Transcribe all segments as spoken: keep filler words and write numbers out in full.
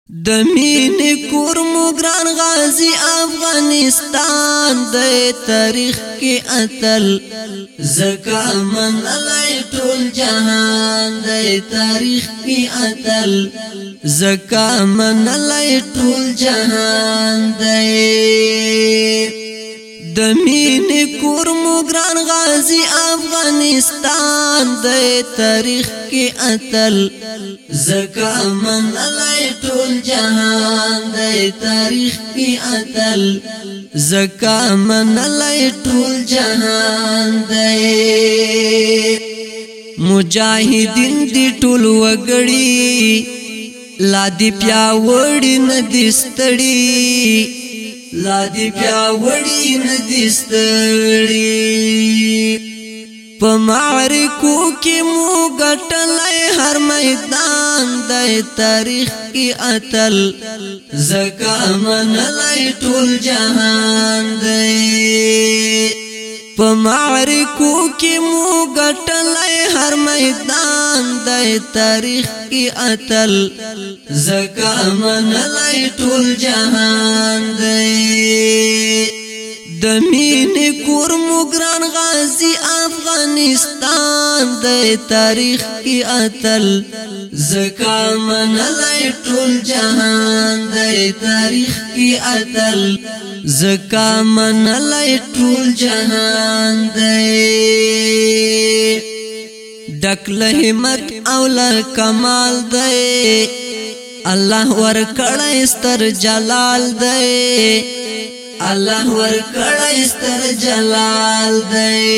د مینې کور مو ګران غازی افغانستان د تاریخ کې اتل زکا من الله ټول جهان د تاریخ کې اتل زکا من الله ټول جهان دی د مینې کور مو ګران غازی افغانستان د تاریخ کې اتل زکا من الله ټول جهان د تاریخ کې اتل زکا من الله ټول جهان دی مجاهدین دی ټول وګړي لا دی پیاوړي ندي ستړي لا دی پیاوړي ندي ستړي په معرکو کې مو ګټلای هر میدان د تاریخ کې اتل زکا منلای ټول جهان دی په معرکو کې مو ګټلای هر میدان د تاریخ کې اتل زکا منلای ټول جهان دی د مینې کور مو ګران غازی افغانستان د تاریخ کې اتل زکا منلای ټول جهان د تاریخ کې اتل زکا منلای ټول جهان دی ډک له همت او له کمال دی الله ور کړی ستر جلال دی الله ور کړی ستر جلال دی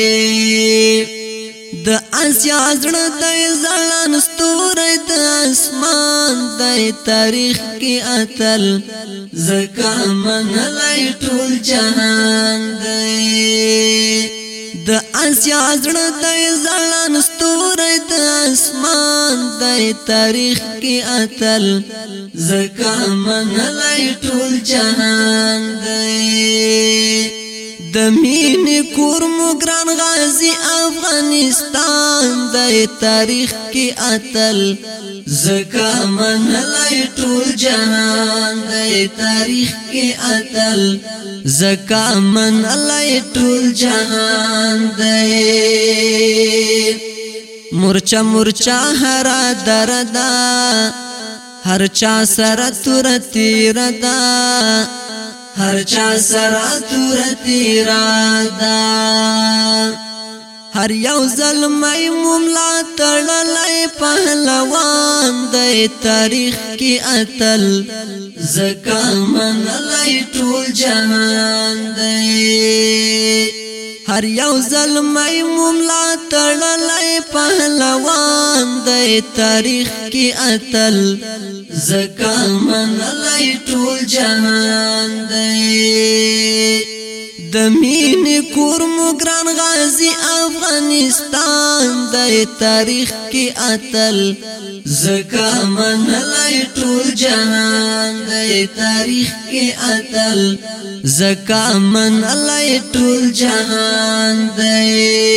د اسیا زړه د ځلان ستوري د اسمان د تاریخ کې اتل زکا منلای ټول جهان دی د اسیا زړه د ځلان ستوري د اسمان د تاریخ کې اتل زکا منلای ټول جهان دی د مینې کور مو ګران غازی افغانستان د تاریخ کې اتل زکا منلای ټول جهان د تاریخ کې اتل زکا منلای ټول جهان دی مورچا مورچا هرا دردا هر چا سره تور تیر دا هر چا سره تور تیر دا هر یو ظلمای مملا تړلای پهلوان د تاریخ کې اتل زکا منلای ټول جهان دی هر یو ظلمای مملا تړلای پهلوان د تاریخ کې اتل زکا منلای ټول جهان دی د مینې کور مو ګران غازی افغانستان د تاریخ کې اتل زکا منلای ټول جهان د تاریخ کې اتل زکا منلای ټول جهان دی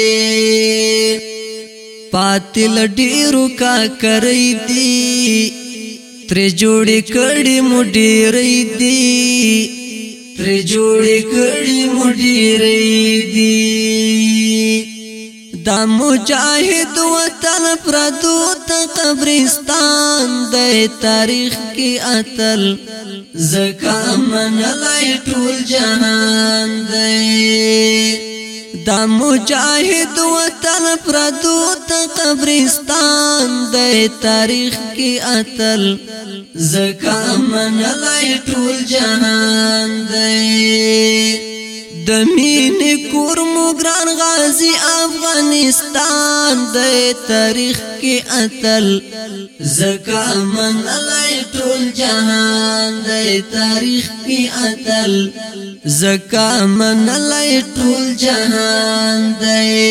پاتل ډیرو کا کړی دی تر جوړې کړي مو ډېرې دي تر جوړې کړي مو ډېرې دي دا مجاهد وطن پردو ته قبرستان د تاریخ کې اتل زکا منلای ټول جهان دی دا مجاهد وطن پردو ته قبرستان د تاریخ کې اتل زکا منلای ټول جهان دی د مینې کور مو ګران غازی افغانستان د تاریخ کې اتل زکا منلای ټول جهان د تاریخ کې اتل زکا منلای ټول جهان دی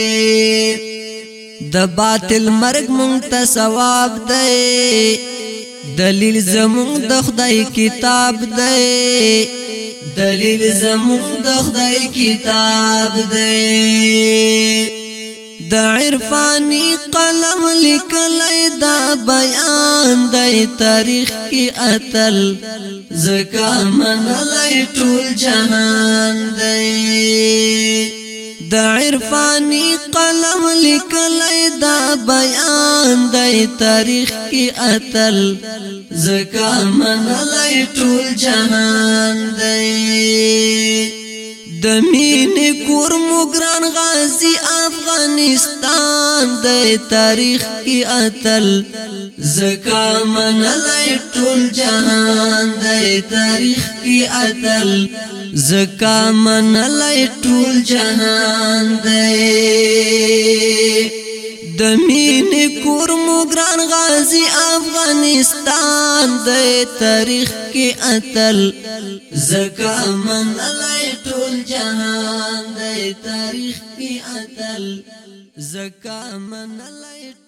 د باطل مرګ مونږ ته ثواب دی دلیل زمونږ د خدای کتاب دی دلیل زمونږ د خدای کتاب دی د عرفانی قلم لیکلی دا بیان دی تاریخ کی اتل زکا منلی ټول جهان دی د عرفانی قلم لیکلی دا بیان دی تاریخ کی اتل زکا منلی ټول جهان دی د مینې کور مو ګران غازی افغانستان دی تاریخ کی اتل زکا منلی ټول جهان دی تاریخ کی اتل زکا منلی ټول جهان دی د مینې کور مو ګران غازی افغانستان دی تاریخ کی اتل زکا منلی ټول جهان دی تاریخ کی اتل زکا منلی